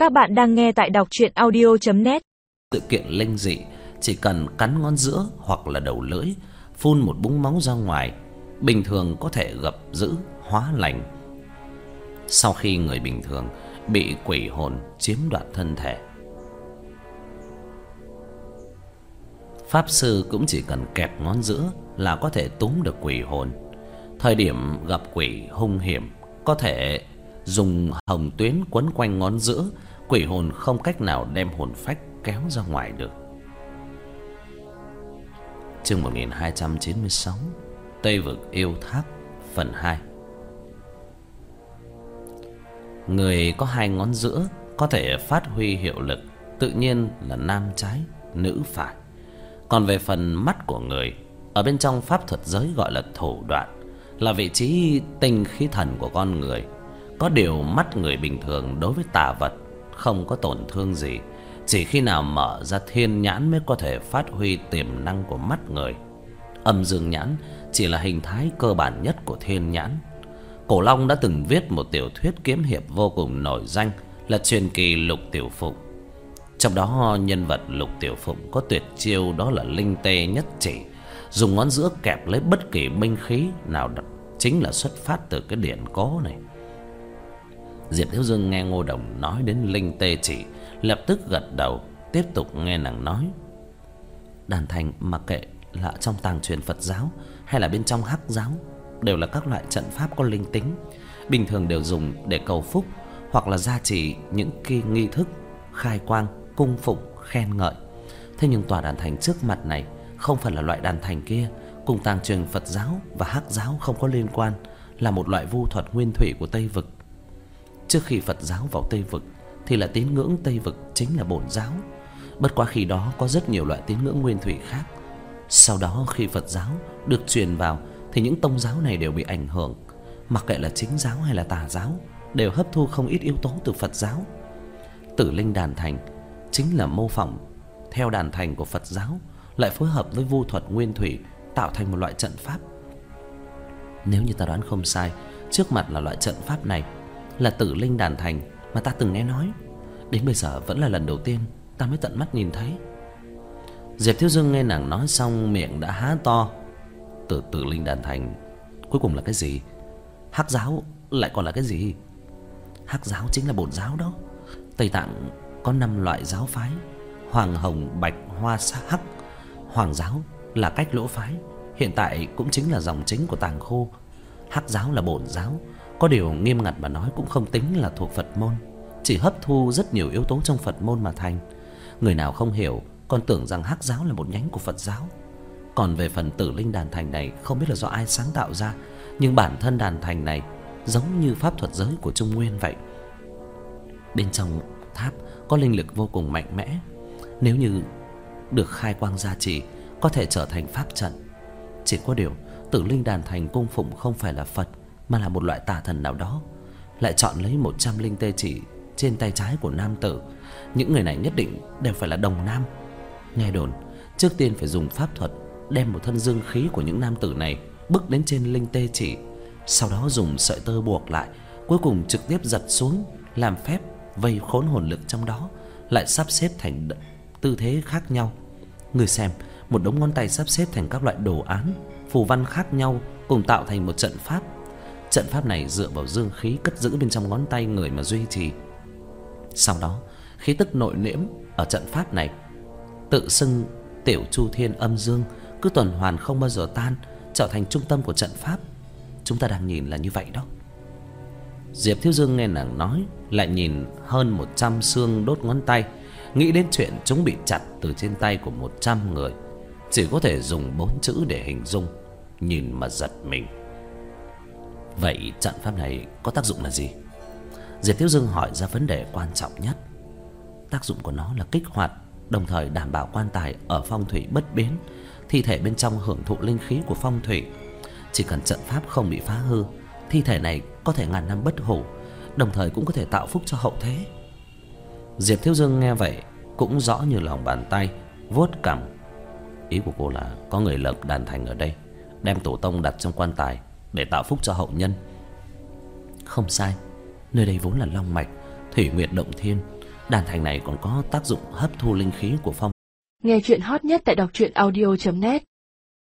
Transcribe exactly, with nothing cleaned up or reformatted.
Các bạn đang nghe tại đọc truyện audio chấm net. Sự kiện linh dị chỉ cần cắn ngón giữa hoặc là đầu lưỡi, phun một búng máu ra ngoài, bình thường có thể gặp dữ hóa lành. Sau khi người bình thường bị quỷ hồn chiếm đoạt thân thể, pháp sư cũng chỉ cần kẹp ngón giữa là có thể túm được quỷ hồn. Thời điểm gặp quỷ hung hiểm, có thể dùng hồng tuyến quấn quanh ngón giữa, quỷ hồn không cách nào đem hồn phách kéo ra ngoài được. Chương một nghìn hai trăm chín mươi sáu, Tây vực yêu tháp phần hai. Người có hai ngón giữa có thể phát huy hiệu lực tự nhiên là nam trái, nữ phải. Còn về phần mắt của người, ở bên trong pháp thuật giới gọi là thủ đoạn, là vị trí tinh khí thần của con người. Có điều mắt người bình thường đối với tà vật không có tổn thương gì, chỉ khi nào mở ra thiên nhãn mới có thể phát huy tiềm năng của mắt người. Âm dương nhãn chỉ là hình thái cơ bản nhất của thiên nhãn. Cổ Long đã từng viết một tiểu thuyết kiếm hiệp vô cùng nổi danh là truyền kỳ Lục Tiểu Phụng. Trong đó nhân vật Lục Tiểu Phụng có tuyệt chiêu đó là linh tê nhất chỉ, dùng ngón giữa kẹp lấy bất kỳ binh khí nào, chính là xuất phát từ cái điển cố này. Diệp Thiếu Dương nghe Ngô Đồng nói đến linh tê chỉ, lập tức gật đầu, tiếp tục nghe nàng nói. Đàn thành mặc kệ là trong tàng truyền Phật giáo hay là bên trong Hắc giáo, đều là các loại trận pháp có linh tính, bình thường đều dùng để cầu phúc hoặc là gia trì những kỳ nghi thức khai quang, cung phụng, khen ngợi. Thế nhưng tòa đàn thành trước mặt này không phải là loại đàn thành kia, cùng tàng truyền Phật giáo và Hắc giáo không có liên quan, là một loại vu thuật nguyên thủy của Tây vực. Trước khi Phật giáo vào Tây vực thì là tín ngưỡng Tây vực chính là bổn giáo, bất quá khi đó có rất nhiều loại tín ngưỡng nguyên thủy khác. Sau đó khi Phật giáo được truyền vào thì những tông giáo này đều bị ảnh hưởng, mặc kệ là chính giáo hay là tà giáo, đều hấp thu không ít yếu tố từ Phật giáo. Tử linh đàn thành chính là mô phỏng theo đàn thành của Phật giáo, lại phối hợp với vu thuật nguyên thủy tạo thành một loại trận pháp. Nếu như ta đoán không sai, trước mặt là loại trận pháp này là tử linh đàn thành mà ta từng nghe nói, đến bây giờ vẫn là lần đầu tiên ta mới tận mắt nhìn thấy. Diệp Thiếu Dương nghe nàng nói xong, miệng đã há to. Tử tử linh đàn thành cuối cùng là cái gì? Hắc giáo lại còn là cái gì? Hắc giáo chính là bổn giáo đó. Tây Tạng có năm loại giáo phái: Hoàng, Hồng, Bạch, Hoa, Hắc. Hoàng giáo là cách lỗ phái, hiện tại cũng chính là dòng chính của Tàng Khô. Hắc giáo là bổn giáo, có điều nghiêm ngặt mà nói cũng không tính là thuộc Phật môn, chỉ hấp thu rất nhiều yếu tố trong Phật môn mà thành. Người nào không hiểu còn tưởng rằng Hắc giáo là một nhánh của Phật giáo. Còn về phần tử linh đàn thành này, không biết là do ai sáng tạo ra, nhưng bản thân đàn thành này giống như pháp thuật giới của Trung Nguyên vậy. Bên trong tháp có linh lực vô cùng mạnh mẽ, nếu như được khai quang gia trì có thể trở thành pháp trận. Chỉ có điều tử linh đàn thành cung phụng không phải là Phật mà là một loại tà thần nào đó, lại chọn lấy một trăm linh tê chỉ trên tay trái của nam tử. Những người này nhất định đều phải là đồng nam. Nghe đồn trước tiên phải dùng pháp thuật đem một thân dương khí của những nam tử này bước đến trên linh tê chỉ, sau đó dùng sợi tơ buộc lại, cuối cùng trực tiếp giật xuống, làm phép vây khốn hồn lực trong đó, lại sắp xếp thành tư thế khác nhau. Người xem, một đống ngón tay sắp xếp thành các loại đồ án, phù văn khác nhau, cùng tạo thành một trận pháp. Trận pháp này dựa vào dương khí cất giữ bên trong ngón tay người mà duy trì. Sau đó, khí tức nội liễm ở trận pháp này tự xưng Tiểu Chu Thiên âm dương, cứ tuần hoàn không bao giờ tan, trở thành trung tâm của trận pháp. Chúng ta đang nhìn là như vậy đó. Diệp Thiếu Dương nghe nàng nói, lại nhìn hơn một trăm xương đốt ngón tay, nghĩ đến chuyện chúng bị chặt từ trên tay của một trăm người, chỉ có thể dùng bốn chữ để hình dung, nhìn mà giật mình. Vậy trận pháp này có tác dụng là gì? Diệp Thiếu Dương hỏi ra vấn đề quan trọng nhất. Tác dụng của nó là kích hoạt, đồng thời đảm bảo quan tài ở phong thủy bất biến, thi thể bên trong hưởng thụ linh khí của phong thủy. Chỉ cần trận pháp không bị phá hư, thi thể này có thể ngàn năm bất hủ, đồng thời cũng có thể tạo phúc cho hậu thế. Diệp Thiếu Dương nghe vậy cũng rõ như lòng bàn tay, vuốt cằm. Ý của cô là có người lập đàn thành ở đây, đem tổ tông đặt trong quan tài để tạo phúc cho hậu nhân. Không sai, nơi đây vốn là long mạch, thủy nguyệt động thiên, đàn thành này còn có tác dụng hấp thu linh khí của phong. Nghe chuyện hot nhất tại đọc truyện audio chấm net.